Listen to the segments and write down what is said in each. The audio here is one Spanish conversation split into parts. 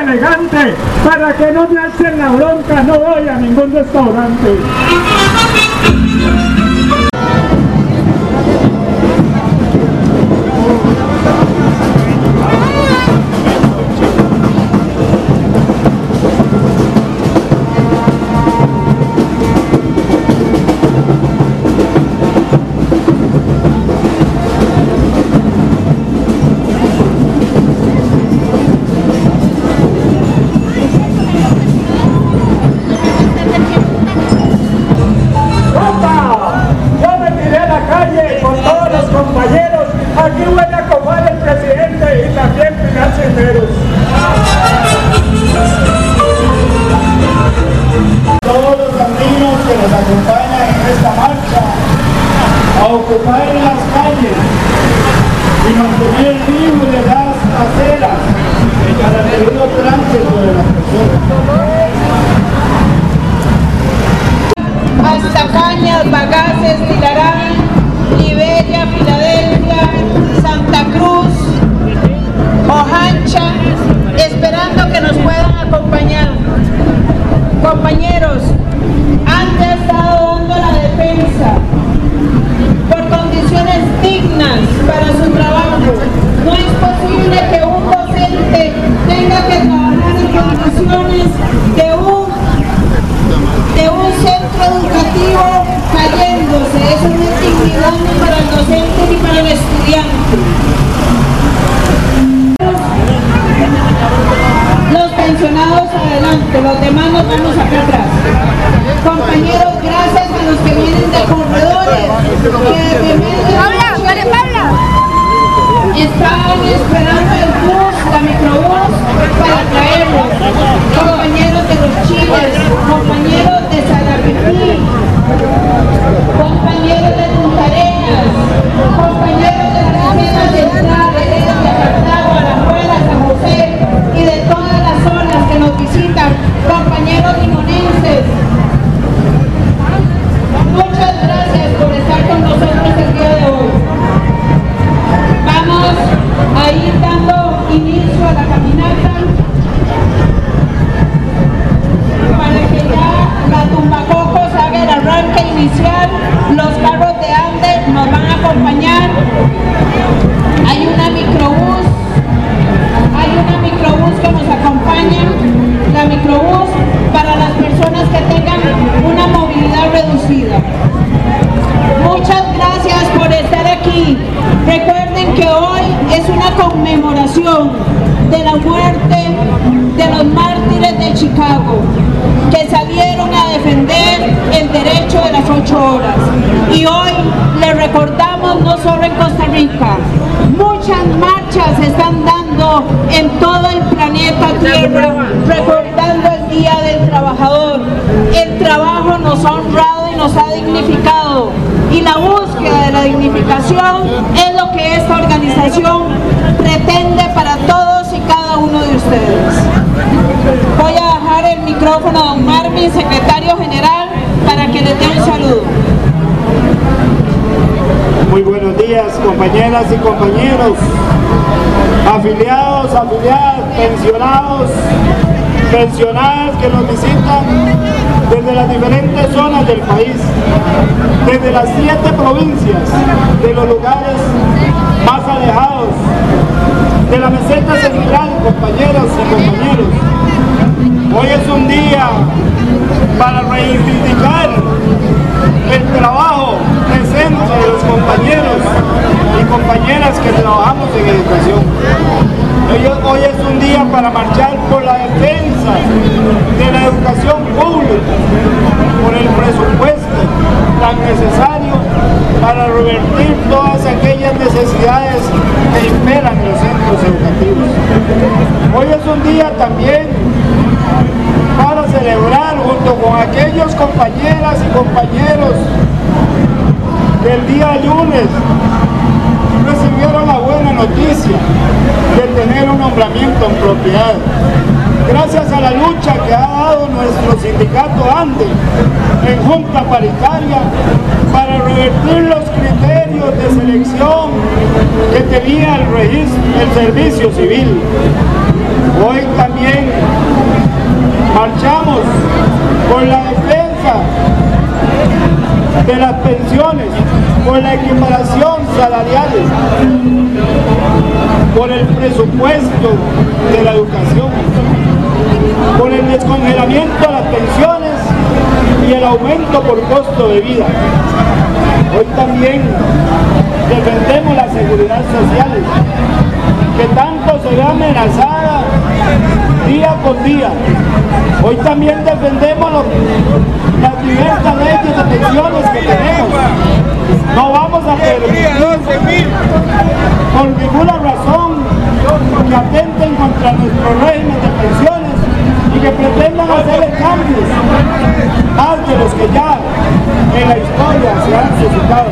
elegante, para que no me alcen la bronca, no voy a ningún restaurante. Aquí huele a comer el presidente y también Pilar Cisneros. Todos los andinos que nos acompañan en esta marcha a ocupar las calles y mantener libres las aceras para el debido tránsito de las personas. Hasta Cañas, Bagaces, Tilarán, Liberia, Filadelfia, Santa Cruz, Ojancha, esperando que nos puedan acompañar. Compañeros, han estado dando la defensa por condiciones dignas para su trabajo. No es posible que un docente tenga que trabajar en condiciones de un centro educativo cayéndose. Eso no es dignidad ni para el docente ni para el estudiante. Los pensionados adelante, los demás nos vamos acá atrás. Compañeros, gracias a los que vienen de corredores, que de estaban esperando el bus, la microbús, para traerlos. Compañeros de los Chiles, compañeros de Salapipí, compañeros de Punta Arenas, compañeros de la Reserva Central, de Cartago, Alajuela, San José y de todas las zonas que nos visitan, compañeros limonenses. Muchas gracias por estar con nosotros el día de hoy. Vamos a ir dando inicio a la caminata para que ya la Tumbacocos haga el arranque inicial. Los carros de Andes nos van a acompañar. Hay una microbús que nos acompaña, la microbús para las personas que tengan una movilidad reducida. Muchas gracias por estar aquí. Recuerden que hoy es una conmemoración de la muerte de los mártires de Chicago, que salieron a defender el derecho de las 8 horas. Y hoy les recordamos no solo en Costa Rica, muchas marchas se están dando en todo el planeta Tierra, recordando el Día del Trabajador. El trabajo nos ha honrado y nos ha dignificado, y la búsqueda de la dignificación es lo que esta organización pretende para todos y cada uno de ustedes. Voy a dejar el micrófono a don Marvin, secretario general, para que les dé un saludo. Muy buenos días, compañeras y compañeros, afiliados, afiliadas, pensionados, pensionadas que nos visitan desde las diferentes zonas del país, desde las 7 provincias, de los lugares más alejados, de la meseta central, compañeras y compañeros. Hoy es un día para reivindicar el trabajo presente de los compañeros y compañeras que trabajamos en educación. Hoy es un día para marchar por la defensa de la educación pública, por el presupuesto tan necesario para revertir todas aquellas necesidades que imperan en los centros educativos. Hoy es un día también para celebrar junto con aquellos compañeras y compañeros que el día lunes recibieron la buena noticia de tener un nombramiento en propiedad. Gracias a la lucha que ha dado nuestro sindicato ANDE en junta paritaria para revertir los criterios de selección que tenía el servicio civil. Hoy también Marchamos por la defensa de las pensiones, por la equiparación salariales, por el presupuesto de la educación, por el descongelamiento de las pensiones y el aumento por costo de vida. Hoy también defendemos la seguridad social, que tanto se ve amenazada día con día. Hoy también defendemos las diversas leyes de pensiones que tenemos. No vamos a permitir por ninguna razón que atenten contra nuestro régimen de pensiones y que pretendan hacerle cambios más de los que ya en la historia se han suscitado.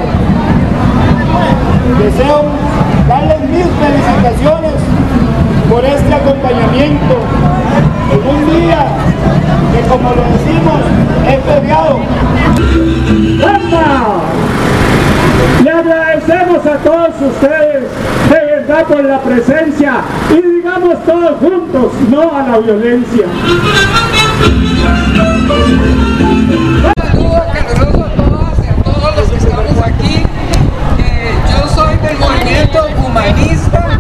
Deseo darles mis felicitaciones por este acompañamiento en un día que, como lo decimos, es feriado. Le agradecemos a todos ustedes de verdad por la presencia y digamos todos juntos no a la violencia. Saludos calurosos a todos los que estamos aquí. Yo soy del movimiento humanista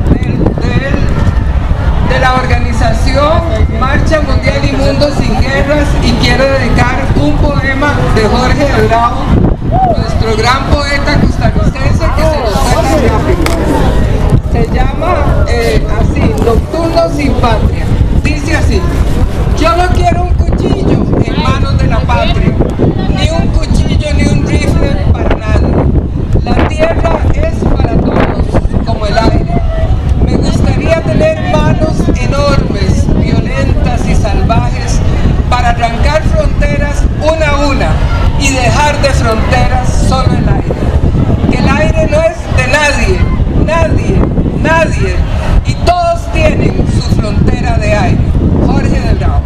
de la organización Marcha Mundial y Mundo Sin Guerras, y quiero dedicar un poema de Jorge Delgado, nuestro gran poeta costarricense, que se nos fue tan rápido. Se llama así, Nocturno sin Patria. Dice así: yo no quiero un cuchillo en manos de la patria, ni un cuchillo ni un rifle para nadie. La tierra es para todos, como el aire. Me gustaría tener manos enormes, violentas y salvajes, para arrancar fronteras una a una y dejar de fronteras solo el aire. Que el aire no es de nadie, nadie, nadie, y todos tienen su frontera de aire. Jorge Delgado.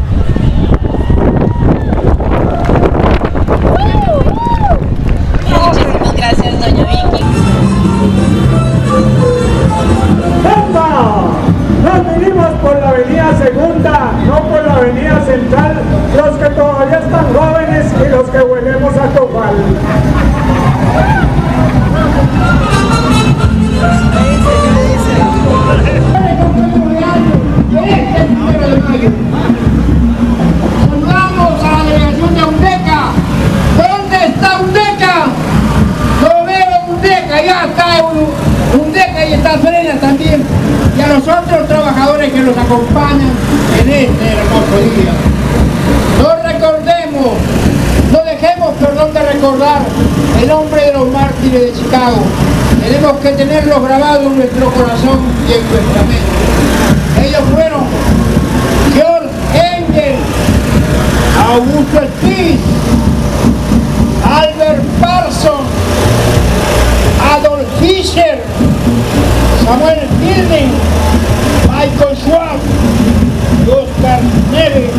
Muchísimas gracias, doña Vicky. Nos vinimos por la avenida Segunda, no por la avenida Central, los que todavía están jóvenes y los que volvemos a Copal. Saludamos a la delegación de UNDECA. ¿Dónde está UNDECA? No veo UNDECA, ya está UNDECA y está Frena también. Y a los otros trabajadores que nos acompañan en este hermoso día. No recordemos, no dejemos, perdón, de recordar el nombre de los mártires de Chicago. Tenemos que tenerlos grabados en nuestro corazón y en nuestra mente. Ellos fueron George Engel, Augusto Spies, Albert Parsons, Adolf Fischer, Samuel Fielding, Michael Schwab, Oscar Neves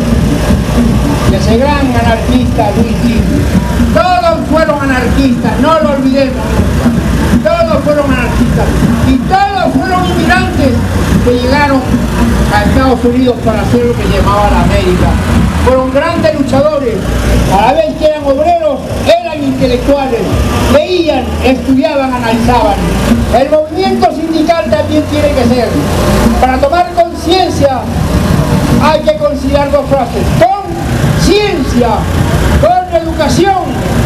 y ese gran anarquista Luis Gil. Todos fueron anarquistas, no lo olvidemos. Todos fueron anarquistas y todos fueron inmigrantes que llegaron a Estados Unidos para hacer lo que llamaban América. Fueron grandes luchadores, a la vez que eran obreros, eran intelectuales, leían, estudiaban, analizaban. El movimiento sindical también tiene que ser. Para tomar conciencia hay que considerar dos frases: con ciencia, con educación,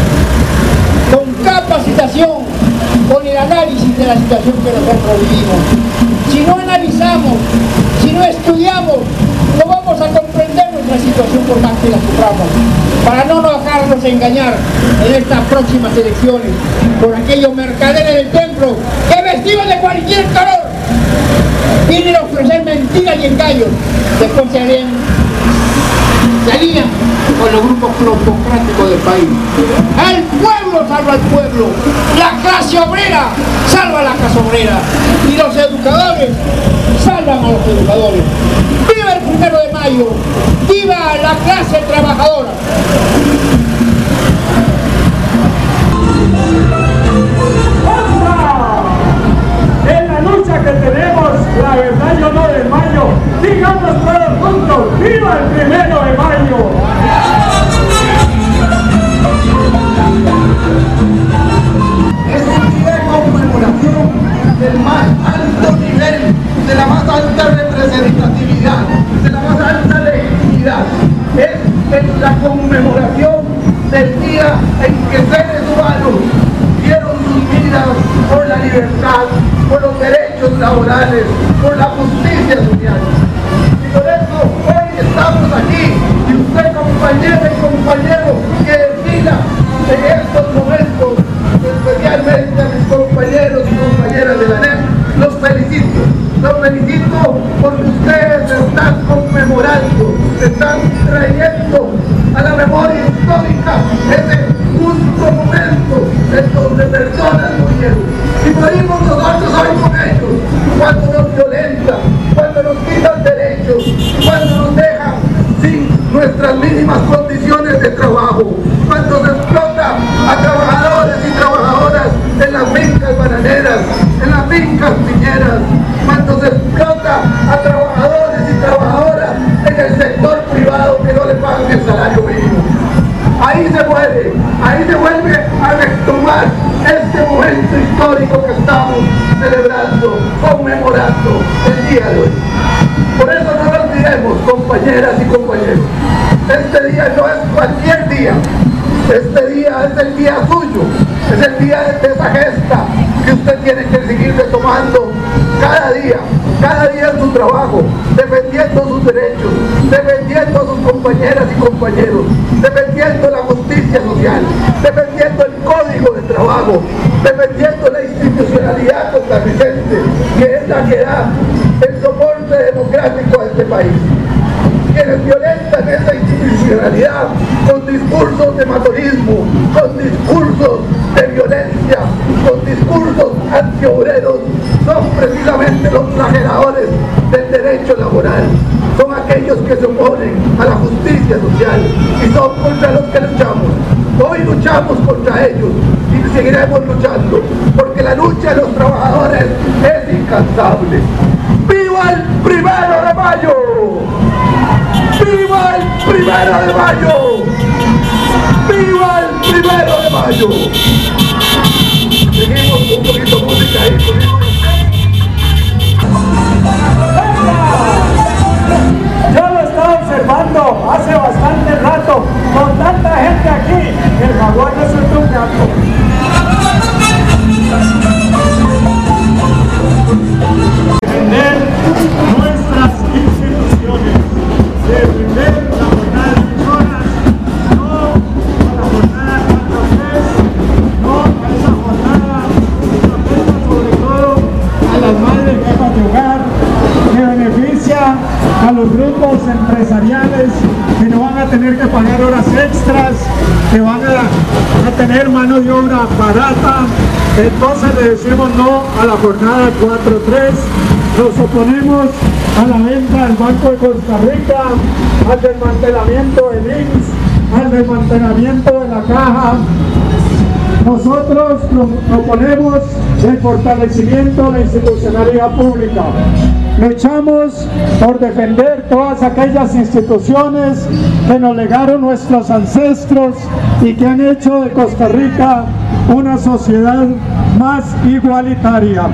con capacitación, con el análisis de la situación que nosotros vivimos. Si no analizamos, si no estudiamos, no vamos a comprender nuestra situación por más que la suframos. Para no dejarnos engañar en estas próximas elecciones por aquellos mercaderes del templo que vestidos de cualquier color vienen a ofrecer mentiras y engaños. Después se alían con los grupos plutocráticos del país. El pueblo salva al pueblo, la clase obrera salva a la clase obrera y los educadores salvan a los educadores. ¡Viva el 1 de mayo! ¡Viva la clase trabajadora! En la lucha que tenemos, la verdad yo no desmayo. Digamos todos juntos, ¡viva el 1 de mayo! Es un día de conmemoración del más alto nivel, de la más alta representatividad, de la más alta legitimidad. Es la conmemoración del día en que seres humanos dieron sus vidas por la libertad, por los derechos laborales, por la justicia social. Y por eso hoy estamos aquí, y usted, compañera y compañero, que desfila en estos momentos, especialmente a mis compañeros y compañeras de la NEP, los felicito porque ustedes están conmemorando, están trayendo a la memoria histórica ese justo momento en donde personas murieron. Y morimos nosotros hoy con ellos, cuando nos violentan, cuando nos quitan derechos, cuando nos dejan sin nuestras mínimas condiciones de trabajo, cuando se explota a trabajadores y trabajadoras en las fincas bananeras, en las fincas piñeras, cuando se explota a trabajadores y trabajadoras en el sector privado que no le pagan el salario mínimo. Ahí se vuelve a retomar este momento histórico que estamos celebrando, conmemorando el día de hoy. Por eso no lo olvidemos, compañeras y compañeros. Este día no es cualquier día. Este día es el día suyo, es el día de esa gesta que usted tiene que seguir retomando cada día en su trabajo, defendiendo sus derechos, defendiendo a sus compañeras y compañeros, defendiendo la justicia social, defendiendo el código de trabajo, defendiendo la institucionalidad costarricense, que es la que da el soporte democrático a este país. Quienes violentan esa institucionalidad con discursos de masonismo, con discursos de violencia, con discursos antiobreros, son precisamente los flageladores del derecho laboral. Son aquellos que se oponen a la justicia social y son contra los que luchamos. Hoy luchamos contra ellos y seguiremos luchando, porque la lucha de los trabajadores es incansable. ¡Viva el 1 de mayo! ¡Viva el 1 de mayo! ¡Viva el 1 de mayo! Seguimos un poquito de música ahí, Yo lo estaba observando hace bastante rato, con tanta gente aquí, el jaguar no suelta un gato. Defender nuestras instituciones, defender la jornada de 8 horas, no a la jornada 4-3, no a esa jornada que afecta sobre todo a las madres jefas de hogar, que beneficia a los grupos empresariales que no van a tener que pagar horas extras, que van a tener mano de obra barata. Entonces le decimos no a la jornada 4-3, nos oponemos a la venta del Banco de Costa Rica, al desmantelamiento del INSS, al desmantelamiento de la Caja. Nosotros nos oponemos al fortalecimiento de la institucionalidad pública. Luchamos por defender todas aquellas instituciones que nos legaron nuestros ancestros y que han hecho de Costa Rica una sociedad más igualitaria.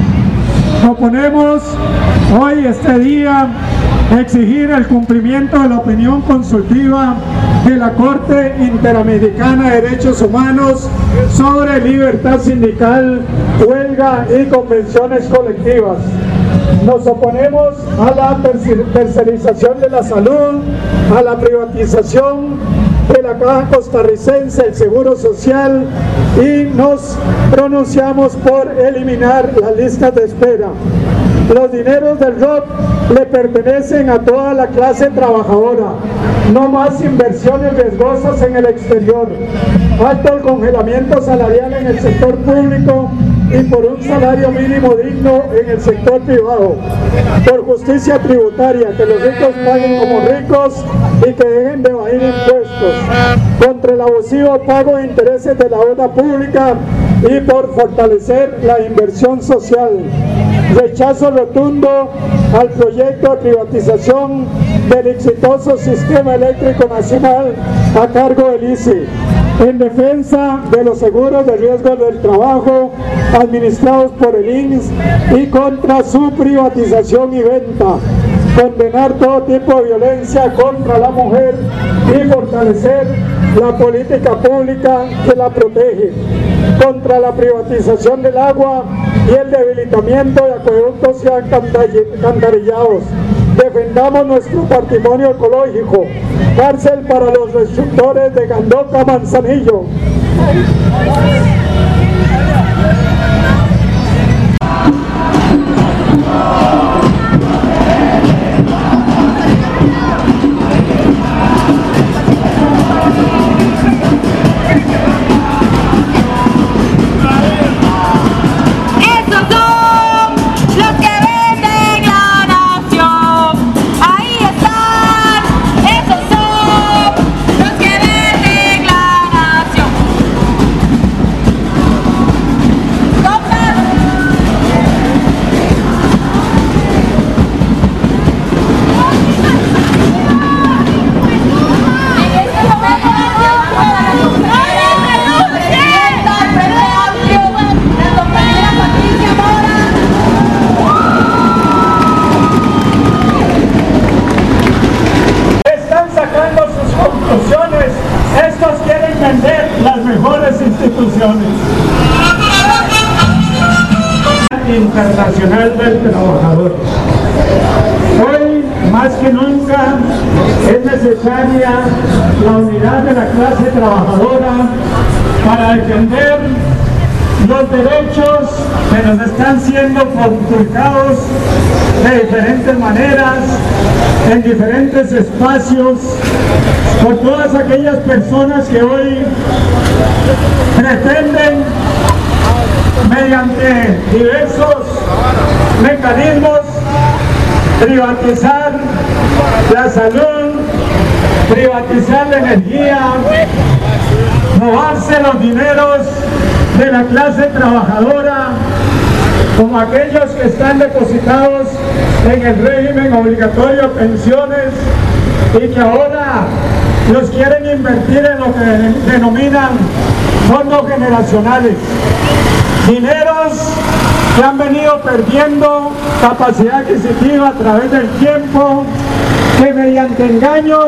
Proponemos hoy, este día, exigir el cumplimiento de la opinión consultiva de la Corte Interamericana de Derechos Humanos sobre libertad sindical, huelga y convenciones colectivas. Nos oponemos a la tercerización de la salud, a la privatización de la Caja Costarricense, el Seguro Social, y nos pronunciamos por eliminar las listas de espera. Los dineros del ROP le pertenecen a toda la clase trabajadora. No más inversiones riesgosas en el exterior. Alto el congelamiento salarial en el sector público y por un salario mínimo digno en el sector privado. Por justicia tributaria, que los ricos paguen como ricos y que dejen de evadir impuestos. Contra el abusivo pago de intereses de la deuda pública y por fortalecer la inversión social. rechazo rotundo al proyecto de privatización del exitoso Sistema Eléctrico Nacional a cargo del ICE, en defensa de los seguros de riesgo del trabajo administrados por el INSS y contra su privatización y venta, condenar todo tipo de violencia contra la mujer y fortalecer la política pública que la protege, contra la privatización del agua y el debilitamiento de acueductos y alcantarillados. Defendamos nuestro patrimonio ecológico. Cárcel para los destructores de Gandoca, Manzanillo. Estos quieren vender las mejores instituciones. Internacional del Trabajador. Hoy, más que nunca, es necesaria la unidad de la clase trabajadora para defender los derechos que nos están siendo conculcados de diferentes maneras, en diferentes espacios, por todas aquellas personas que hoy pretenden, mediante diversos mecanismos, privatizar la salud, privatizar la energía, robarse los dineros de la clase trabajadora, como aquellos que están depositados en el régimen obligatorio de pensiones y que ahora los quieren invertir en lo que denominan fondos generacionales. Dineros que han venido perdiendo capacidad adquisitiva a través del tiempo, que mediante engaños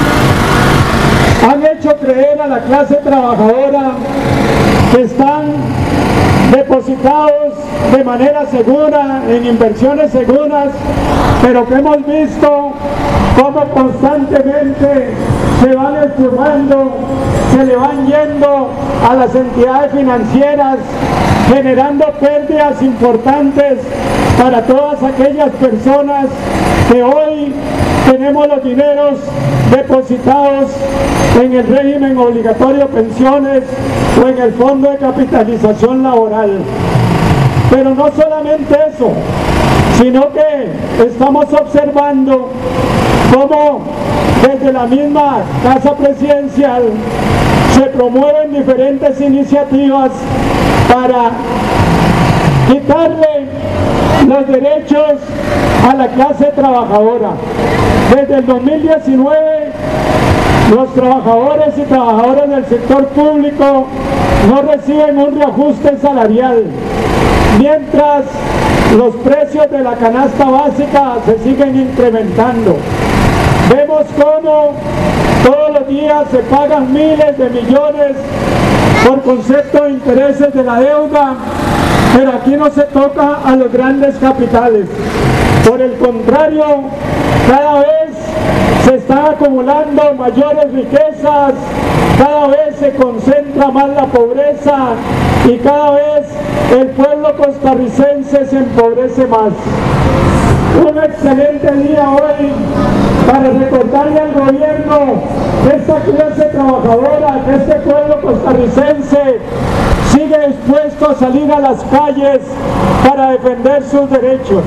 han hecho creer a la clase trabajadora que están depositados de manera segura, en inversiones seguras, pero que hemos visto cómo constantemente se van esfumando, se le van yendo a las entidades financieras, generando pérdidas importantes para todas aquellas personas que hoy tenemos los dineros depositados en el régimen obligatorio de pensiones o en el fondo de capitalización laboral. Pero no solamente eso, sino que estamos observando cómo desde la misma Casa Presidencial se promueven diferentes iniciativas para quitarle los derechos a la clase trabajadora. Desde el 2019, los trabajadores y trabajadoras del sector público no reciben un reajuste salarial, mientras los precios de la canasta básica se siguen incrementando. Vemos cómo todos los días se pagan miles de millones por concepto de intereses de la deuda, pero aquí no se toca a los grandes capitales. Por el contrario, cada vez se están acumulando mayores riquezas, cada vez se concentra más la pobreza y cada vez el pueblo costarricense se empobrece más. Un excelente día hoy para recordarle al gobierno que esta clase trabajadora, que este pueblo costarricense sigue dispuesto a salir a las calles para defender sus derechos.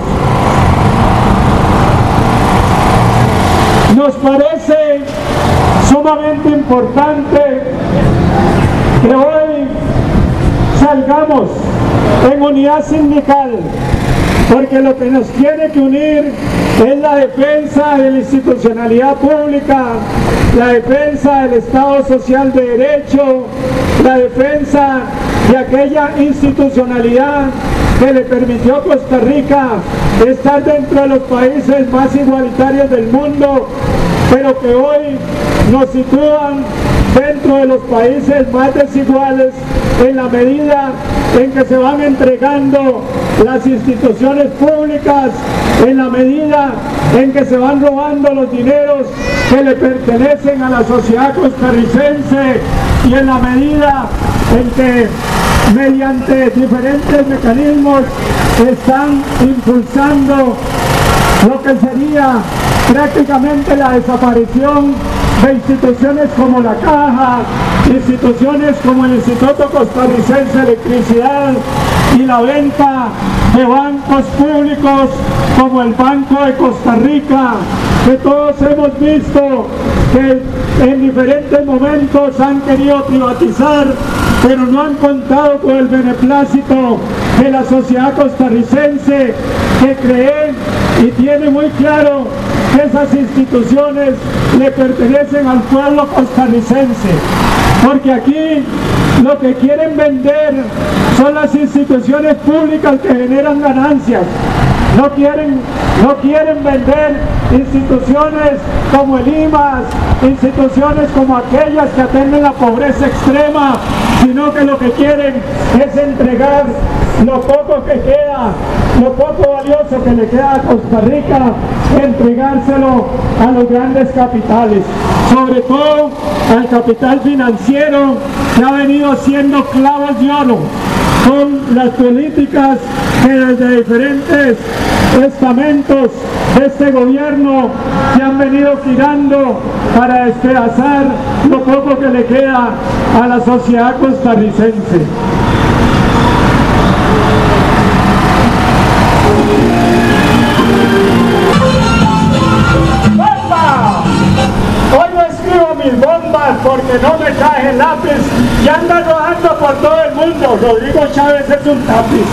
Nos parece sumamente importante que hoy salgamos en unidad sindical porque lo que nos tiene que unir es la defensa de la institucionalidad pública, la defensa del Estado Social de Derecho, la defensa de aquella institucionalidad que le permitió a Costa Rica estar dentro de los países más igualitarios del mundo, pero que hoy nos sitúan dentro de los países más desiguales en la medida en que se van entregando las instituciones públicas, en la medida en que se van robando los dineros que le pertenecen a la sociedad costarricense y en la medida en que mediante diferentes mecanismos están impulsando lo que sería prácticamente la desaparición de instituciones como la Caja, instituciones como el Instituto Costarricense de Electricidad y la venta de bancos públicos como el Banco de Costa Rica, que todos hemos visto que en diferentes momentos han querido privatizar, pero no han contado con el beneplácito de la sociedad costarricense, que cree y tiene muy claro que esas instituciones le pertenecen al pueblo costarricense, porque aquí lo que quieren vender son las instituciones públicas que generan ganancias. No quieren vender instituciones como el IMAS, instituciones como aquellas que atienden la pobreza extrema, sino que lo que quieren es entregar lo poco que queda, lo poco valioso que le queda a Costa Rica, entregárselo a los grandes capitales, sobre todo al capital financiero que ha venido haciendo clavos de oro con las políticas que desde diferentes estamentos de este gobierno se han venido tirando para despedazar lo poco que le queda a la sociedad costarricense. ¡Bomba! Hoy no escribo mis bombas porque no me traje el lápiz y anda rodando por todo el mundo. Rodrigo Chávez es un tapiz.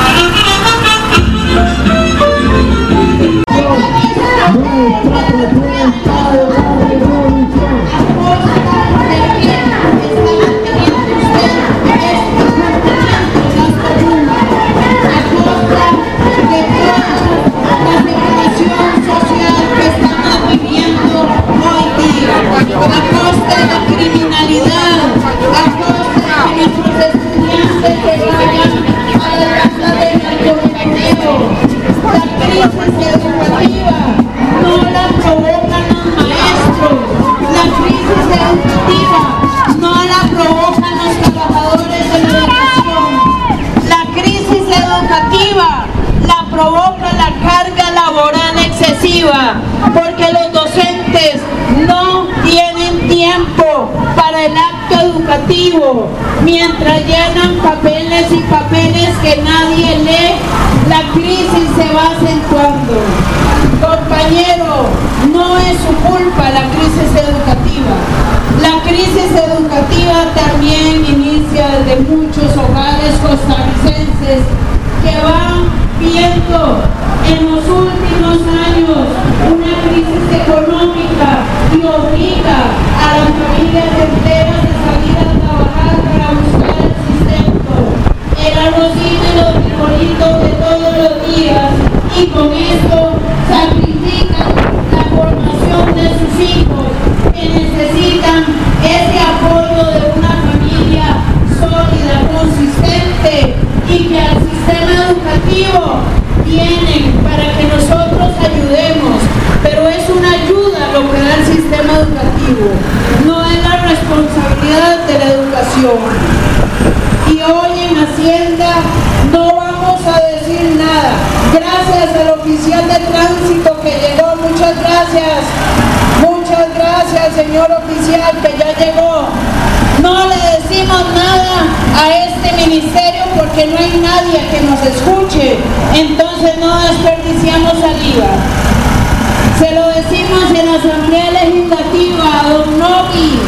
Porque los docentes no tienen tiempo para el acto educativo, mientras llenan papeles y papeles que nadie lee, la crisis se va acentuando. Compañero, no es su culpa la crisis educativa. La crisis educativa también inicia desde muchos hogares costarricenses que van viendo en los últimos años una crisis económica y obliga a las familias enteras a salir a trabajar para buscar el sustento, el arrocito y los frijolitos de todos los días, y con esto sacrifican la formación de sus hijos que necesitan ese apoyo de una familia sólida, consistente, y que al sistema educativo tienen para que nosotros ayudemos, pero es una ayuda lo que da el sistema educativo, no es la responsabilidad de la educación. Y hoy en Hacienda no vamos a decir nada. Gracias al oficial de tránsito que llegó, muchas gracias señor oficial que ya llegó. No le decimos nada a este ministerio porque no hay nadie que nos escuche, entonces no desperdiciamos saliva. Se lo decimos en la Asamblea Legislativa a don Nogui,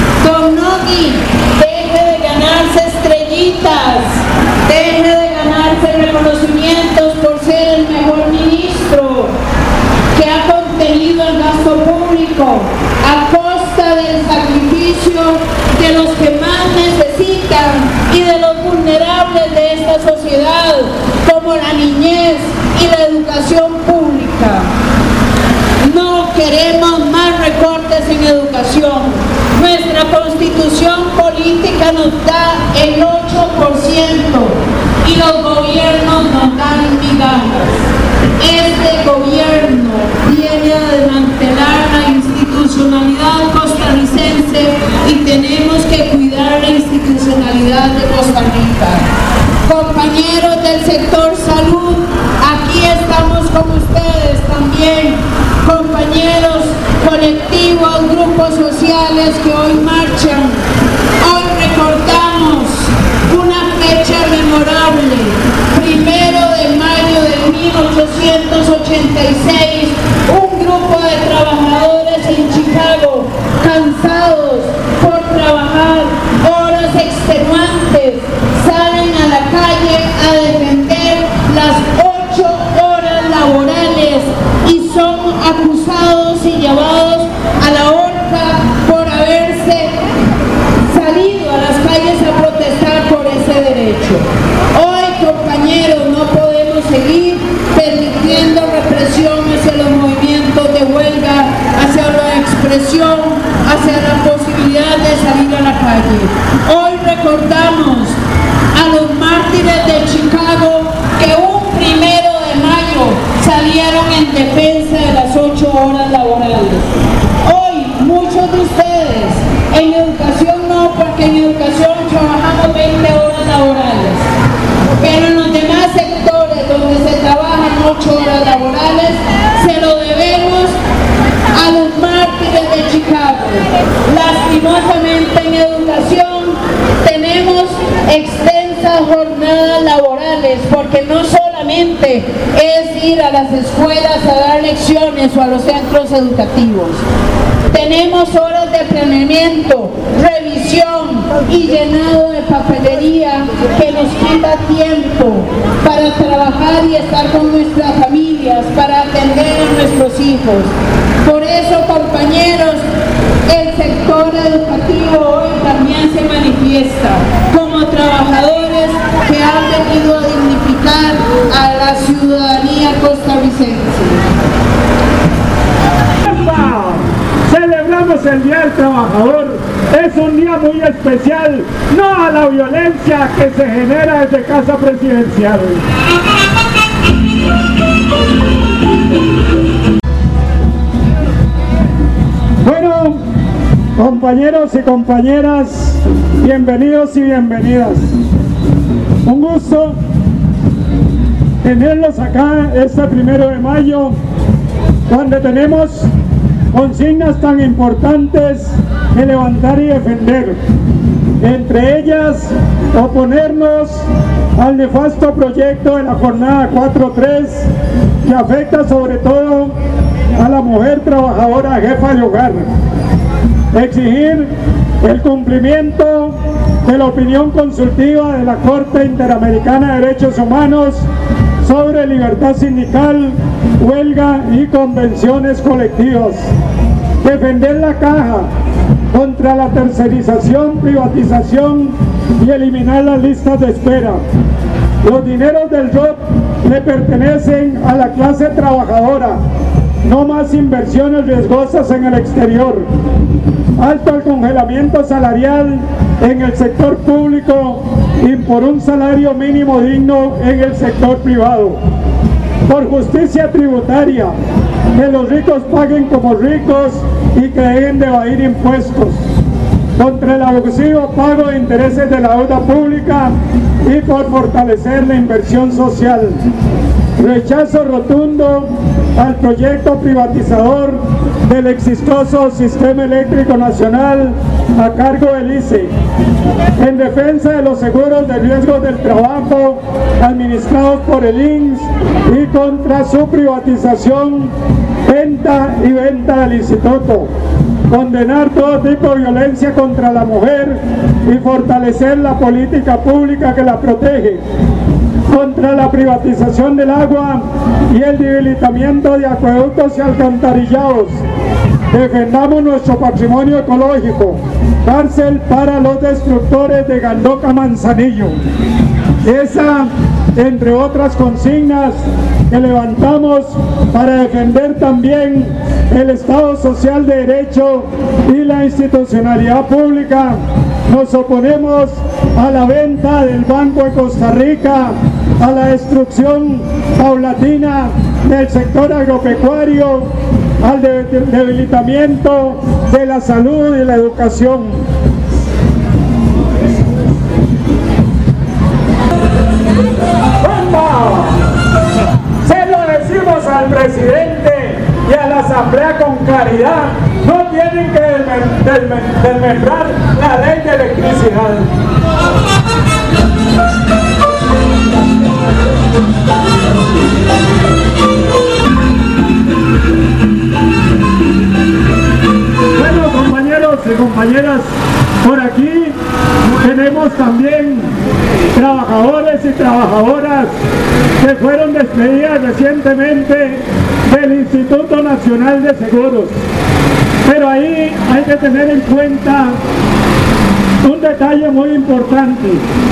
deje de ganarse estrellitas, deje de ganarse reconocimientos por ser el niñez y la educación pública. No queremos más recortes en educación. Nuestra constitución política nos da el 8% y los gobiernos nos dan migajas. Este gobierno viene a desmantelar la institucionalidad costarricense y tenemos que cuidar la institucionalidad de Costa Rica. Compañeros del sector salud, aquí estamos con ustedes también. Compañeros, colectivos, grupos sociales que hoy marchan. Hoy recordamos una fecha memorable, 1 de mayo de 1886, un grupo de trabajadores en Chicago, cansados por trabajar horas extenuantes, salen a la calle a defender las 8 horas laborales y son acusados y llevados a la horca por haberse salido a las calles a protestar por ese derecho. Hoy, compañeros, no podemos seguir permitiendo represión hacia los movimientos de huelga, hacia la expresión, hacia la posibilidad de salir a la calle. Hoy recordamos a los mártires de Chicago que un 1 de mayo salieron en defensa de las 8 horas laborales. Hoy, muchos de ustedes, en educación no, porque en educación trabajamos 20 horas laborales, pero en los demás sectores donde se trabajan 8 horas laborales, se lo debemos a los mártires de Chicago. Lastimosamente en educación tenemos extensas jornadas laborales, porque no solamente es ir a las escuelas a dar lecciones o a los centros educativos. Tenemos horas de planeamiento, revisión y llenado de papelería que nos quita tiempo para trabajar y estar con nuestras familias, para atender a nuestros hijos. Por eso, compañeros, el sector educativo hoy también se manifiesta como trabajadores que han venido a dignificar a la ciudadanía costarricense. Celebramos el Día del Trabajador. Es un día muy especial, no a la violencia que se genera desde Casa Presidencial. Bueno, compañeros y compañeras, bienvenidos y bienvenidas. Un gusto tenerlos acá este 1 de mayo, donde tenemos consignas tan importantes que levantar y defender. Entre ellas, oponernos al nefasto proyecto de la jornada 4.3 que afecta sobre todo a la mujer trabajadora jefa de hogar. Exigir el cumplimiento de la opinión consultiva de la Corte Interamericana de Derechos Humanos sobre libertad sindical, huelga y convenciones colectivas. Defender la caja contra la tercerización, privatización y eliminar las listas de espera. Los dineros del ROP le pertenecen a la clase trabajadora. No más inversiones riesgosas en el exterior. Alto al congelamiento salarial en el sector público y por un salario mínimo digno en el sector privado. Por justicia tributaria, que los ricos paguen como ricos y que dejen de evadir impuestos. Contra el abusivo pago de intereses de la deuda pública y por fortalecer la inversión social. Rechazo rotundo al proyecto privatizador del exitoso Sistema Eléctrico Nacional a cargo del ICE, en defensa de los seguros de riesgos del trabajo administrados por el INSS y contra su privatización, venta y venta del instituto. Condenar todo tipo de violencia contra la mujer y fortalecer la política pública que la protege. Contra la privatización del agua y el debilitamiento de acueductos y alcantarillados. Defendamos nuestro patrimonio ecológico. Cárcel para los destructores de Gandoca Manzanillo. Esa entre otras consignas que levantamos para defender también el Estado Social de Derecho y la institucionalidad pública. Nos oponemos a la venta del Banco de Costa Rica, a la destrucción paulatina del sector agropecuario, al debilitamiento de la salud y la educación. Se lo decimos al presidente y a la Asamblea con claridad: no tienen que desmembrar la ley de electricidad. Bueno, compañeros y compañeras, por aquí tenemos también trabajadores y trabajadoras que fueron despedidas recientemente del Instituto Nacional de Seguros. Pero ahí hay que tener en cuenta un detalle muy importante,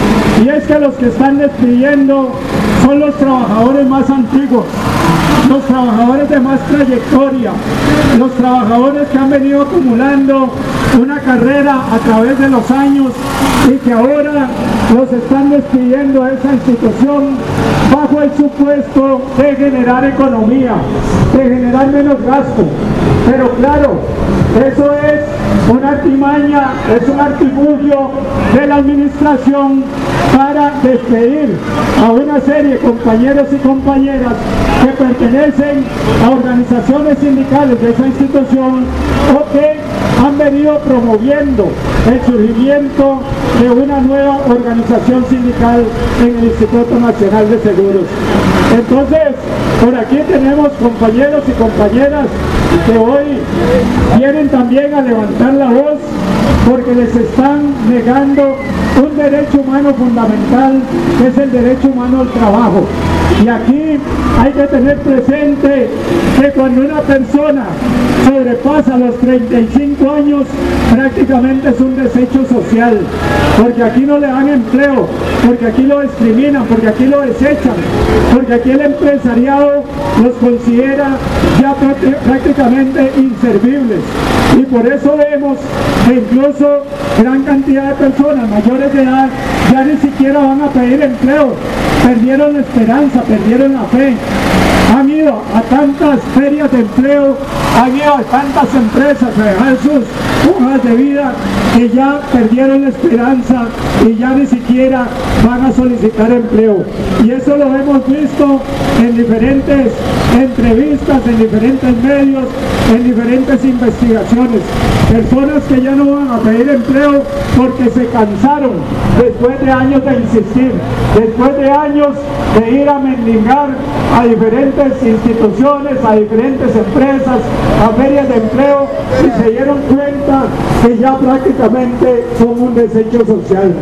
y es que los que están despidiendo son los trabajadores más antiguos, los trabajadores de más trayectoria, los trabajadores que han venido acumulando una carrera a través de los años y que ahora los están despidiendo a esa institución bajo el supuesto de generar economía, de generar menos gasto. Pero claro, eso es una artimaña, es un artilugio de la administración para despedir a una serie de compañeros y compañeras que pertenecen a organizaciones sindicales de esa institución o que han venido promoviendo el surgimiento de una nueva organización sindical en el Instituto Nacional de Seguros. Entonces, por aquí tenemos compañeros y compañeras que hoy vienen también a levantar la voz porque les están negando un derecho humano fundamental, que es el derecho humano al trabajo. Y aquí hay que tener presente que cuando una persona sobrepasa los 35 años, prácticamente es un desecho social, porque aquí no le dan empleo, porque aquí lo discriminan, porque aquí lo desechan, porque aquí el empresariado los considera ya prácticamente inservibles. Y por eso vemos que incluso gran cantidad de personas mayores de edad ya ni siquiera van a pedir empleo, perdieron la esperanza, perdieron la fe. Han ido a tantas ferias de empleo, han ido a tantas empresas a dejar sus hojas de vida que ya perdieron la esperanza y ya ni siquiera van a solicitar empleo. Y eso lo hemos visto en diferentes entrevistas, en diferentes medios, en diferentes investigaciones. Personas que ya no van a pedir empleo porque se cansaron después de años de insistir, después de años de ir a mendigar a diferentes instituciones, a diferentes empresas, a ferias de empleo, y se dieron cuenta que ya prácticamente son un desecho social.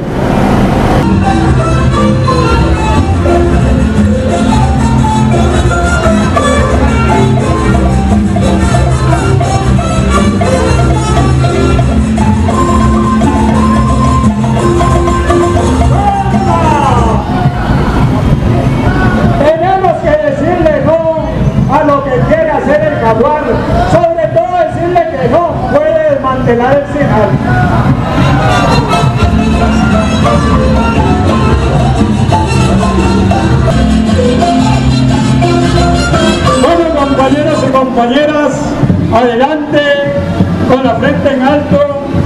Sobre todo decirle que no puede desmantelar el SINAR. Bueno, compañeros y compañeras, adelante con la frente en alto,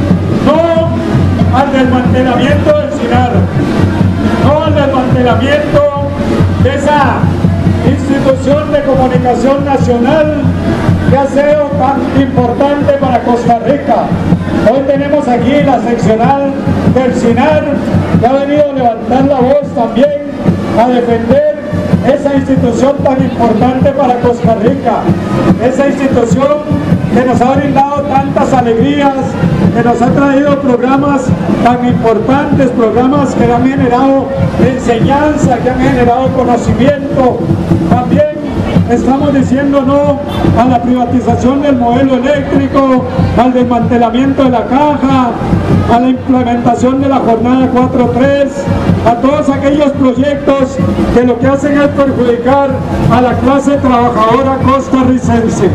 no al desmantelamiento del SINAR, no al desmantelamiento de esa institución de comunicación nacional que ha sido tan importante para Costa Rica. Hoy tenemos aquí la seccional del SINAR que ha venido a levantar la voz también a defender esa institución tan importante para Costa Rica, esa institución que nos ha brindado tantas alegrías, que nos ha traído programas tan importantes, programas que han generado enseñanza, que han generado conocimiento. También estamos diciendo no a la privatización del modelo eléctrico, al desmantelamiento de la caja, a la implementación de la jornada 4.3, a todos aquellos proyectos que lo que hacen es perjudicar a la clase trabajadora costarricense.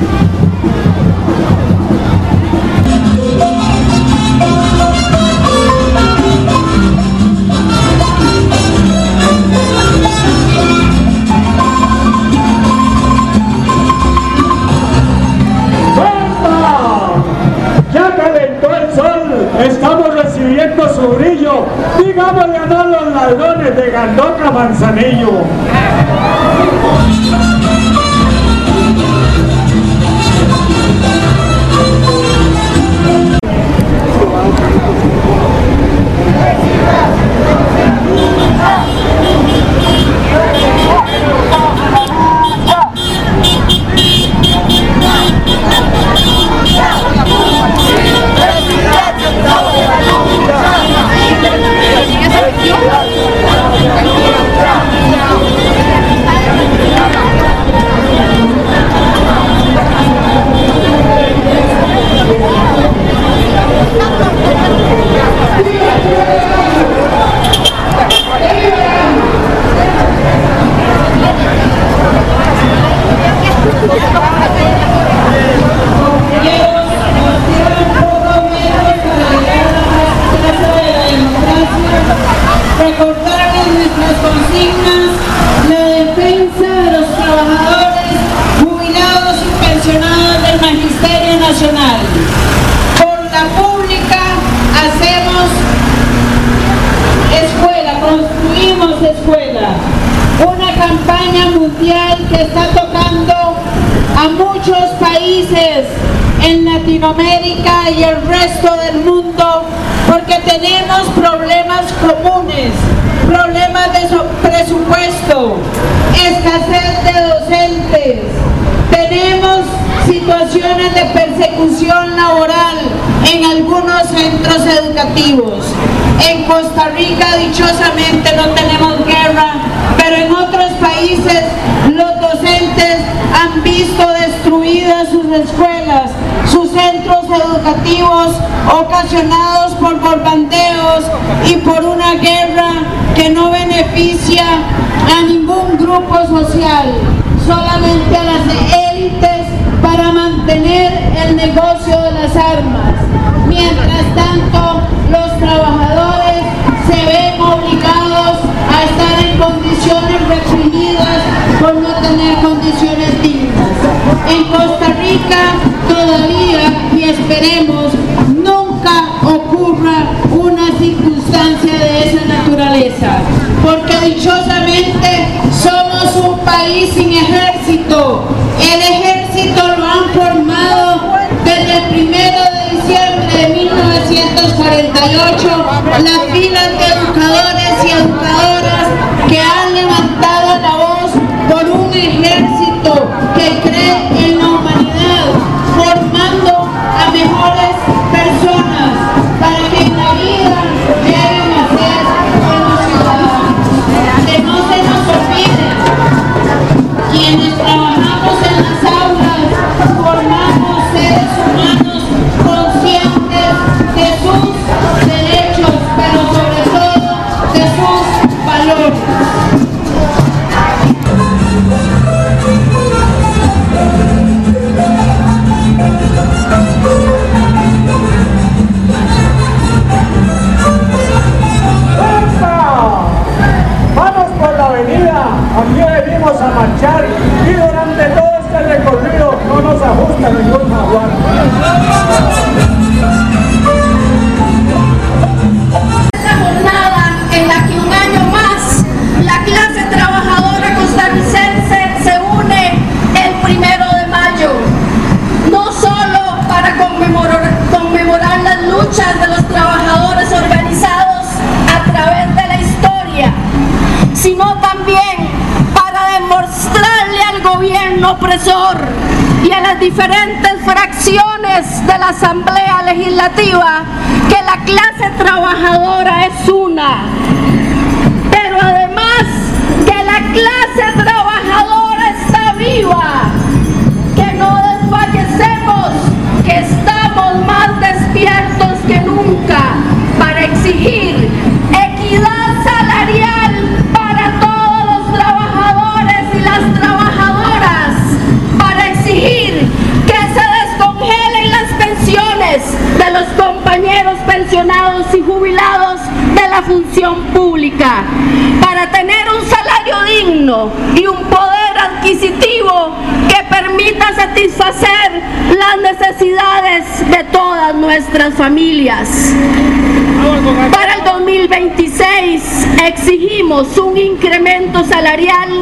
Estamos recibiendo su brillo. Digámosle a no los ladrones de Gandoca Manzanillo. Recordarles nuestras consignas: la defensa de los trabajadores jubilados y pensionados del Magisterio Nacional. Por la pública hacemos escuela, construimos escuela. Una campaña mundial que está tocando a muchos países en Latinoamérica y el resto del mundo, porque tenemos problemas comunes, problemas de presupuesto, escasez de docentes, tenemos situaciones de persecución laboral en algunos centros educativos. En Costa Rica, dichosamente, no tenemos guerra, pero en otros países los docentes han visto destruidas sus escuelas, sus centros educativos, ocasionados por bombardeos y por una guerra que no beneficia a ningún grupo social, solamente a las élites para mantener el negocio de las armas. Mientras tanto, los trabajadores se ven obligados a estar en condiciones reprimidas por no tener condiciones dignas. En Costa Rica todavía, y esperemos, nunca ocurra una circunstancia de esa naturaleza, porque dichosamente somos un país sin ejército. El ejército lo han formado desde el 1 de diciembre de 1948 las filas de educadores y educadoras que han levantado la voz por un ejército que cree en la humanidad, formando a mejores personas para que en la vida deben hacer buenos ciudadanos. Que no se nos olvide, quienes trabajamos en las aulas formamos seres humanos conscientes de sus derechos, pero sobre todo de sus valores. Vamos por la avenida, aquí venimos a marchar y durante todo este recorrido no nos ajusta ningún jaguar. Esta jornada en la que un año más la clase trabajadora costarricense se une el 1 de mayo, no solo para conmemorar las luchas de los trabajadores organizados a través de la historia, sino también para demostrarle al gobierno opresor y a las diferentes fracciones de la Asamblea Legislativa que la clase trabajadora es una. Pero además que la clase trabajadora está viva, que no desfallecemos, que estamos más despiertos que nunca para exigir equidad salarial la función pública, para tener un salario digno y un poder adquisitivo que permita satisfacer las necesidades de todas nuestras familias. Para el 2026 exigimos un incremento salarial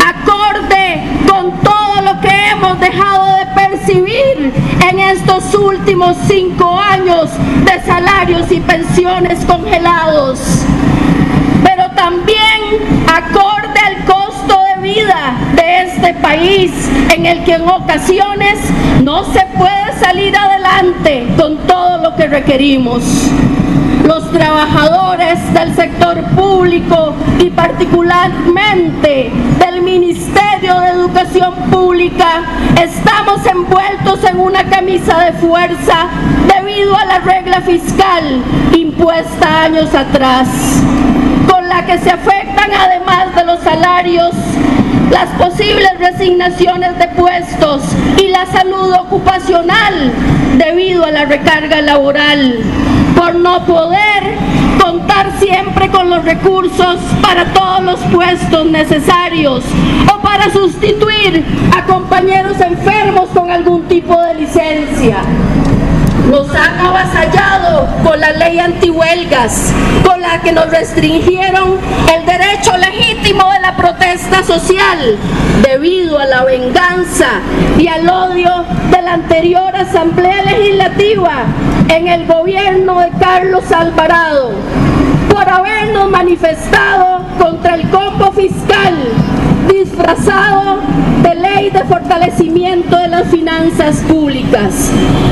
acorde con todo lo que hemos dejado de percibir en estos últimos 5 años de salarios y pensiones congelados, pero también acorde al costo de vida de este país, en el que en ocasiones no se puede salir adelante con todo lo que requerimos. Los trabajadores del sector público y particularmente del Ministerio de Educación Pública estamos envueltos en una camisa de fuerza debido a la regla fiscal impuesta años atrás, con la que se afectan, además de los salarios, las posibles resignaciones de puestos y la salud ocupacional debido a la recarga laboral, por no poder contar siempre con los recursos para todos los puestos necesarios o para sustituir a compañeros enfermos con algún tipo de licencia. Nos han avasallado con la ley antihuelgas, con la que nos restringieron el derecho legítimo de la protesta social debido a la venganza y al odio de la anterior Asamblea Legislativa en el gobierno de Carlos Alvarado, por habernos manifestado contra el combo fiscal disfrazado de ley de fortalecimiento de las finanzas públicas.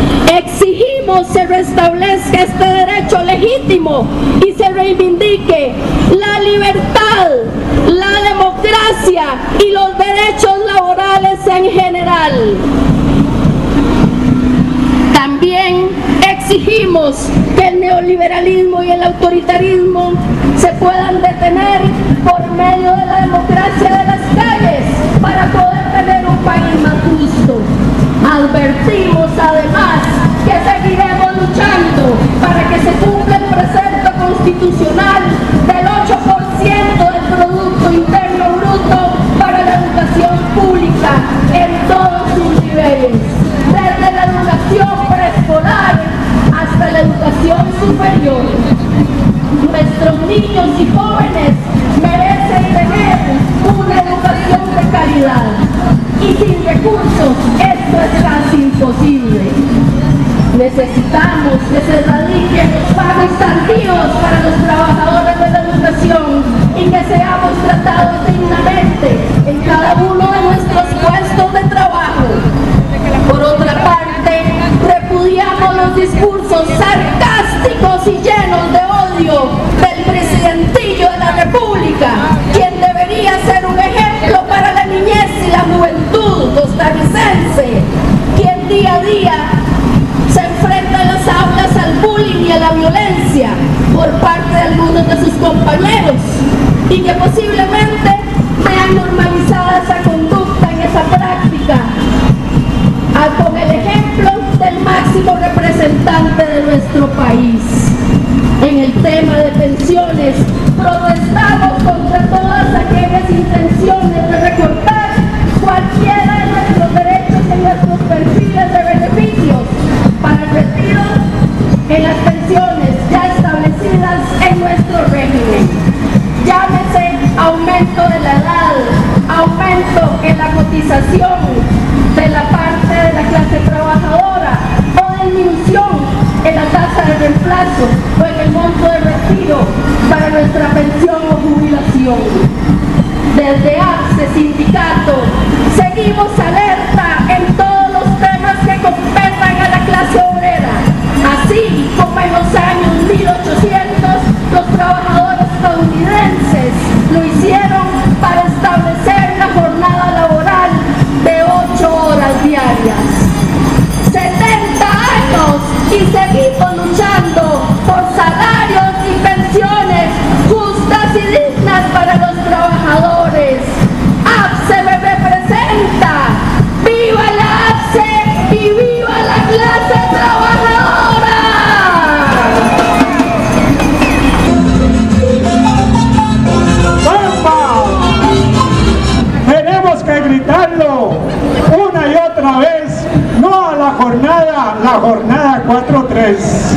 Exigimos se restablezca este derecho legítimo y se reivindique la libertad, la democracia y los derechos laborales en general. También exigimos que el neoliberalismo y el autoritarismo se puedan detener por medio de la democracia de las calles para poder tener un país más justo. Advertimos además que seguiremos luchando para que se cumpla el precepto constitucional del 8% del Producto Interno Bruto para la educación pública en todos sus niveles, desde la educación preescolar hasta la educación superior. Nuestros niños y jóvenes merecen tener una educación de calidad y sin recursos esto es casi imposible. Necesitamos que se erradiquen los pagos tardíos para los trabajadores de la educación y que seamos tratados dignamente en cada uno de nuestros puestos de trabajo. Por otra parte, repudiamos los discursos sarcásticos y llenos de odio del presidentillo de la República, quien debería ser un ejemplo para la niñez y la juventud costarricense, quien día a día se enfrenta en las aulas al bullying y a la violencia por parte de algunos de sus compañeros y que posiblemente vean normalizada esa conducta en esa práctica, con el ejemplo del máximo representante de nuestro país. En el tema de pensiones, protestamos contra todas aquellas intenciones de recortar cualquiera de nuestros derechos en nuestros perfiles de beneficios para el retiro en las pensiones ya establecidas en nuestro régimen. Llámese aumento de la edad, aumento en la cotización de la parte de la clase trabajadora o disminución en la tasa de reemplazo o en el monto de retiro para nuestra pensión o jubilación. Desde APSE Sindicato seguimos alerta en todos los temas que competan a la clase obrera, así como en los años 1800 los trabajadores estadounidenses lo hicieron para establecer la jornada laboral de 8 horas diarias. 70 años y seguimos luchando por salarios y pensiones justas y dignas para los trabajadores. APSE me representa. gritarlo una y otra vez, no a la jornada 4-3.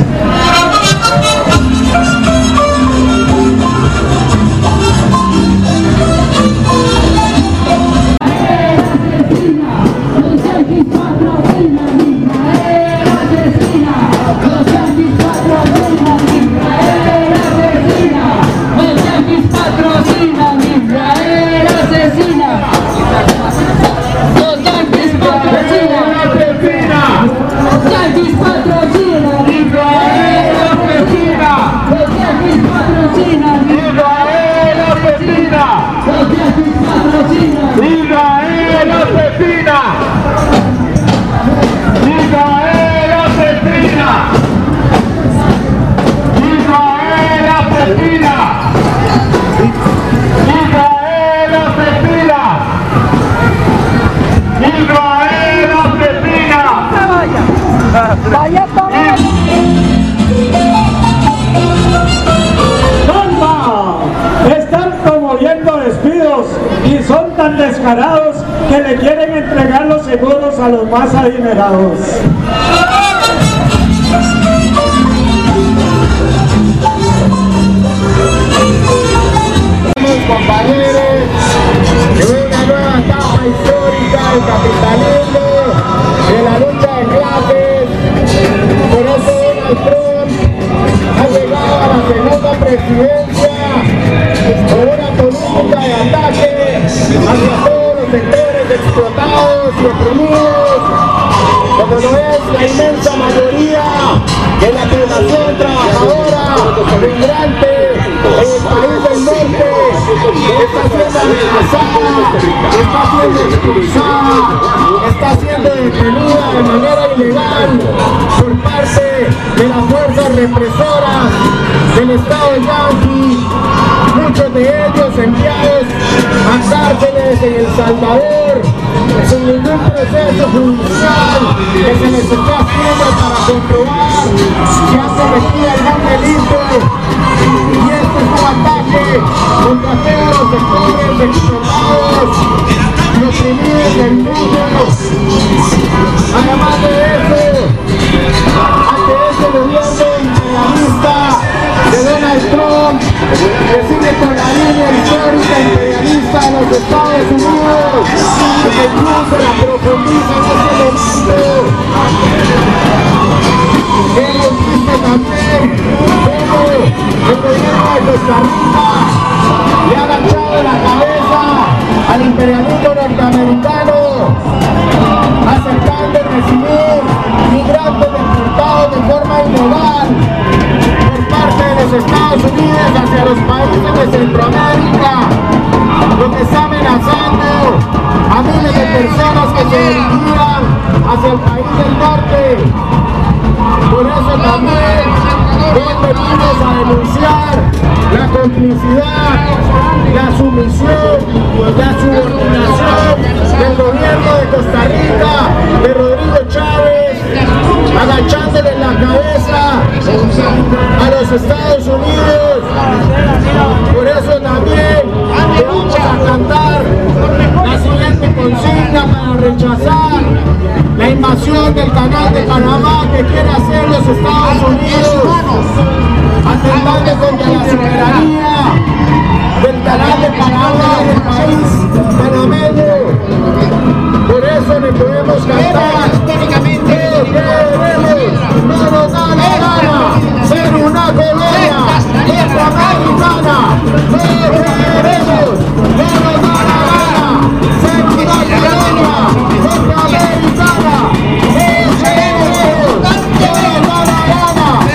Están promoviendo despidos y son tan descarados que le quieren entregar los seguros a los más adinerados. Compañeros, de una nueva etapa histórica del capitalismo, de la lucha de clases. Por eso Donald Trump ha llegado a la segunda presidencia con una política de ataque hacia todos los sectores explotados y oprimidos, como lo es la inmensa mayoría de la población trabajadora, migrante en el país del norte, está siendo amenazada, está siendo expulsada, está siendo detenida de manera ilegal por parte de las fuerzas represoras del Estado Yankee, muchos de ellos enviados a cárceles en El Salvador sin ningún proceso judicial que se les está haciendo para comprobar si han cometido algún delito. Y esto es un ataque contra todos los sectores explotados y oprimidos del mundo. Además de eso, ante este gobierno imperialista de Donald Trump, que sigue con la línea histórica imperialista de los Estados Unidos, que incluso la profundiza en este momento. Hemos visto también cómo el gobierno de Costa Rica le ha agachado la cabeza al imperialismo norteamericano, aceptando recibir migrantes deportados de forma ilegal por parte de los Estados Unidos hacia los países de Centroamérica, lo que está amenazando a miles de personas que se dirigían hacia el país del norte. Por eso también hoy venimos a denunciar la complicidad, la sumisión, la subordinación del gobierno de Costa Rica, de Rodrigo Chávez, agachándole la cabeza a los Estados Unidos. Por eso también le vamos a cantar la siguiente consigna para rechazar la invasión del canal de Panamá que quiere hacer los Estados Unidos, atentando contra la soberanía del canal de Panamá del país panameño. Por eso le podemos cantar: no nos da la gana ser una colonia norteamericana. No queremos, no nos da la gana ser una colonia norteamericana. No queremos, no nos da la gana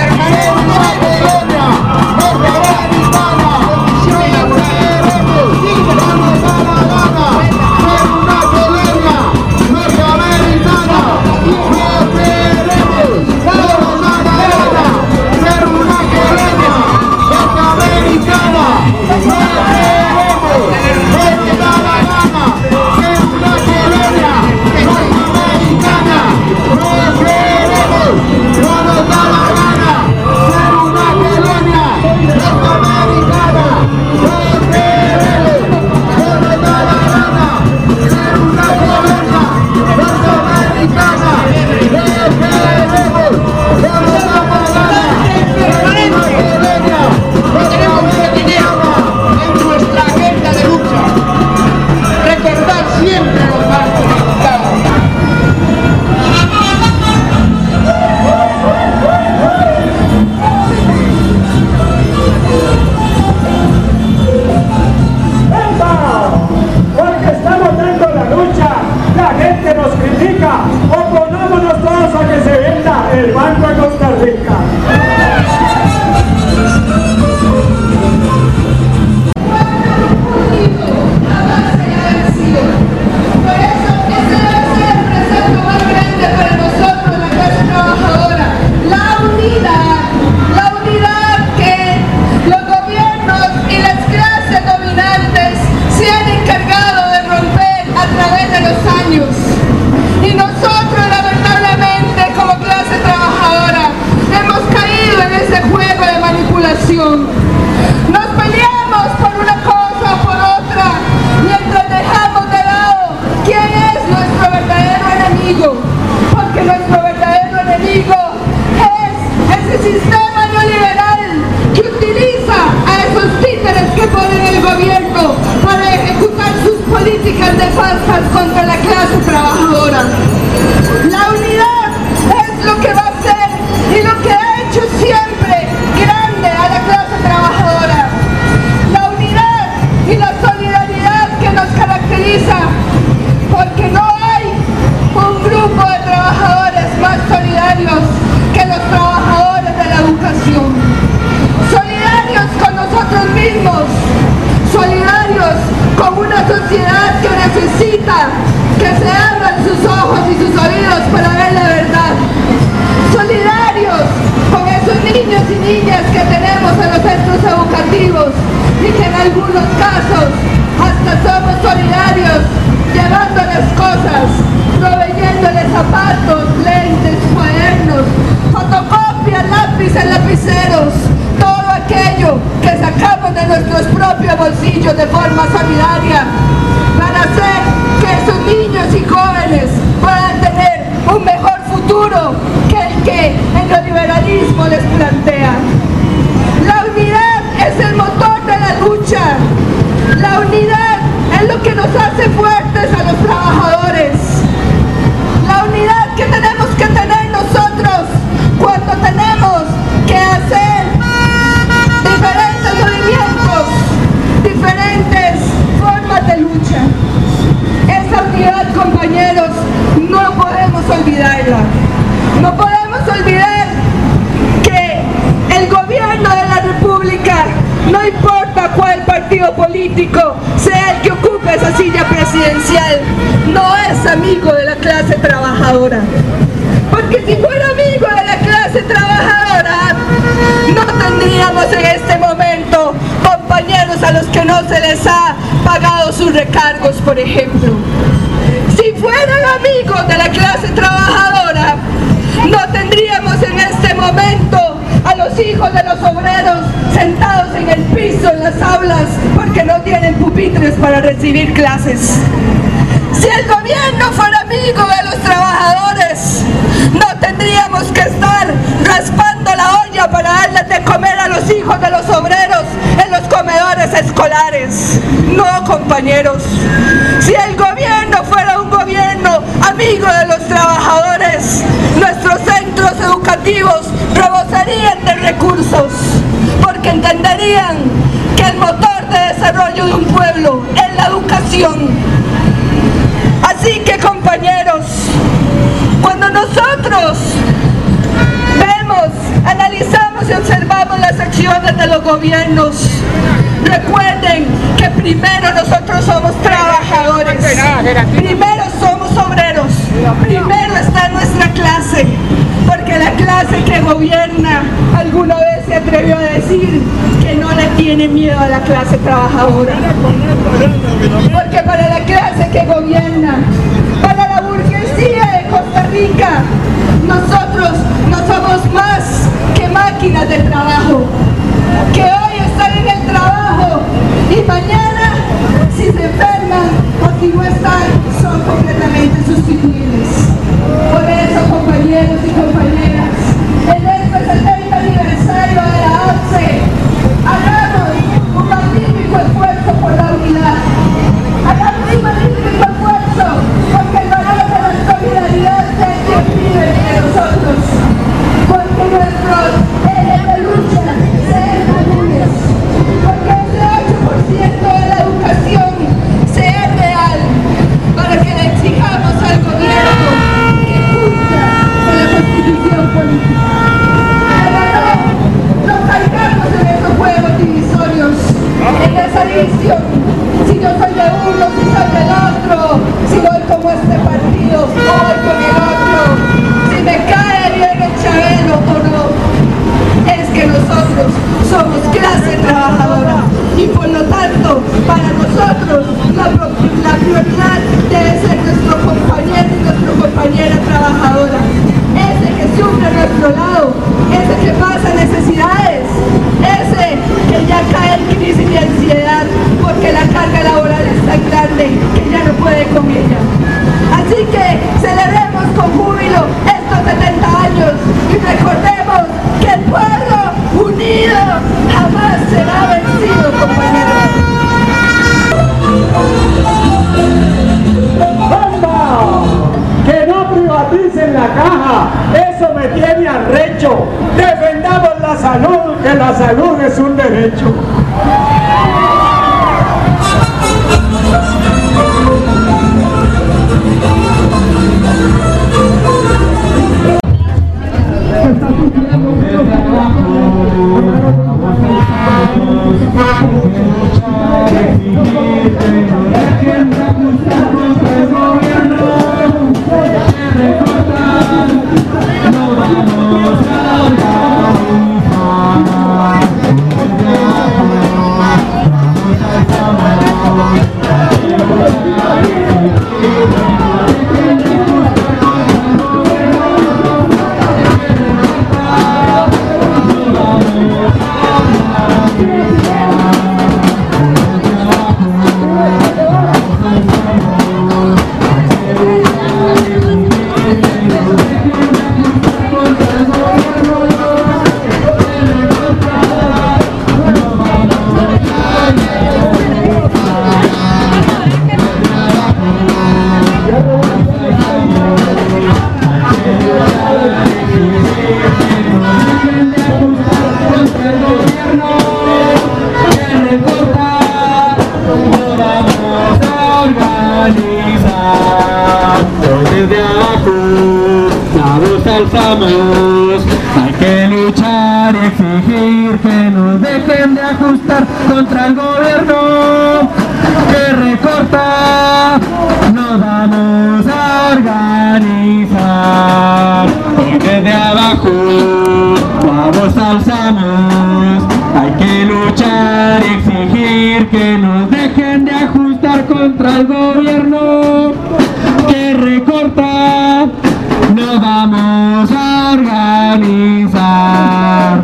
años. Y nosotros, lamentablemente, como clase trabajadora, hemos caído en ese juego de manipulación. Nos peleamos por una cosa o por otra, mientras dejamos de lado quién es nuestro verdadero enemigo. Porque nuestro verdadero enemigo es ese sistema neoliberal que utiliza a esos títeres que ponen el gobierno para ejecutar sus políticas nefastas contra la clase trabajadora. La unidad es lo que va a hacer y lo que ha hecho siempre grande a la clase trabajadora. La unidad y la solidaridad que nos caracteriza, porque no hay un grupo de trabajadores más solidarios que los trabajadores de la educación. Solidarios con nosotros mismos, solidarios con una sociedad que necesita que se abran sus ojos y sus oídos para ver la verdad. Solidarios con esos niños y niñas que tenemos en los centros educativos y que en algunos casos hasta somos solidarios llevándoles cosas, proveyéndoles zapatos, lentes, cuadernos, fotocopias, lápices, lapiceros, todo aquello que sacamos de nuestros propios bolsillos de forma solidaria para hacer que esos niños y jóvenes puedan tener un mejor futuro que el que el neoliberalismo les plantea. La unidad es el motor de la lucha. La unidad es lo que nos hace fuertes a los trabajadores. La unidad que tenemos que tener nosotros cuando tenemos que hacer diferentes movimientos, diferentes formas de lucha. Esa unidad, compañeros, no podemos olvidarla. No podemos olvidar que el gobierno de la República, no importa cuál partido político sea el que ocupe esa silla presidencial, no es amigo de la clase trabajadora. Porque si fuera amigo de la clase trabajadora, no tendríamos en este momento compañeros a los que no se les ha pagado sus recargos, por ejemplo. Si fueran amigos de la clase trabajadora, no tendríamos en este momento a los hijos de los obreros sentados en el piso en las aulas porque no tienen pupitres para recibir clases. Si el gobierno fuera amigo de los trabajadores, no tendríamos que estar raspando la olla para darles de comer a los hijos de los obreros en los comedores escolares. No, compañeros. Si el gobierno fuera un gobierno amigo de los trabajadores, nuestros centros educativos rebosarían de recursos, porque entenderían que el motor de desarrollo de un pueblo es la educación. Así que, compañeros, cuando nosotros vemos, analizamos y observamos las acciones de los gobiernos, recuerden que primero nosotros somos trabajadores, primero somos obreros, primero está nuestra clase, porque la clase que gobierna alguna vez se atrevió a decir que no le tiene miedo a la clase trabajadora, porque para la clase que gobierna, para la burguesía de Costa Rica, nosotros no somos más que máquinas de trabajo, que hoy están en el trabajo y mañana, si se enferman o si no están, son completamente sustituibles. Por eso, compañeros y compañeras, en este 70 aniversario de la APSE, hagamos un magnífico esfuerzo por la unidad. Hagamos un magnífico esfuerzo porque el valor de la solidaridad se vive entre nosotros, porque nuestros ejes de lucha sean comunes, porque ese 8% de la educación sea real, para que le exijamos al gobierno que cumpla con la constitución política. Pero no caigamos en esos juegos divisorios, en esa división, si yo soy de uno, si soy del otro, si voy como este partido, o voy con el otro, si me cae bien el Chabelo o no. Es que nosotros somos clase trabajadora y por lo tanto para nosotros la prioridad debe ser nuestro compromiso que no privaticen la caja, eso me tiene arrecho. Defendamos la salud, que la salud es un derecho. Hay que luchar y exigir que nos dejen de ajustar contra el gobierno que recorta. Nos vamos a organizar porque de abajo vamos alzamos. Hay que luchar y exigir que nos dejen de ajustar contra el gobierno que recorta. Nos vamos a organizar.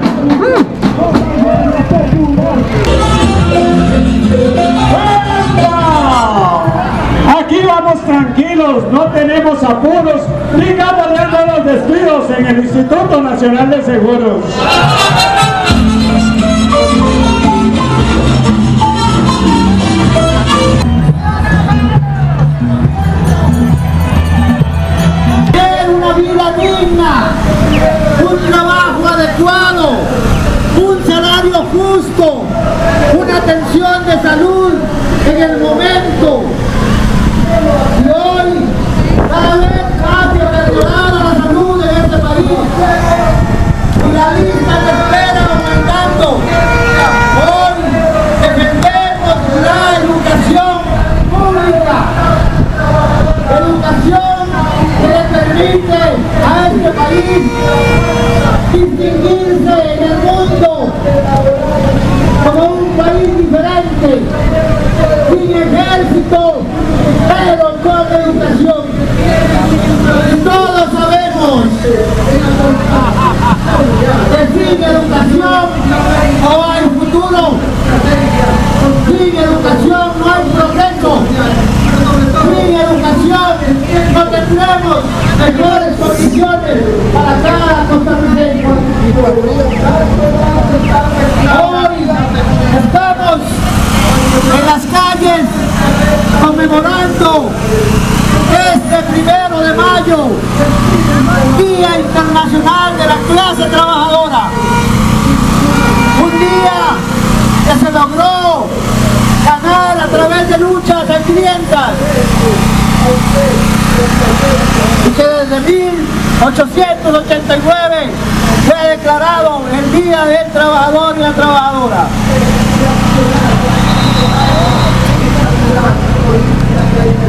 Aquí vamos tranquilos, no tenemos apuros, digamos dando los despidos en el Instituto Nacional de Seguros. Vida digna, un trabajo adecuado, un salario justo, una atención de salud en el momento. Y hoy cada vez más deteriorada la salud en este país y la lista de espera aumentando. Hoy defendemos la educación pública, educación que le permite a este país distinguirse en el mundo como un país diferente, sin ejército, pero con educación. Y todos sabemos que sin educación no hay futuro, sin educación no hay progreso, sin educación no tendremos mejores condiciones para cada costarricense. Hoy estamos en las calles conmemorando este 1 de mayo, Día Internacional de la Clase Trabajadora. Un día que se logró ganar a través de luchas sangrientas y que desde 1889 fue declarado el Día del Trabajador y la Trabajadora.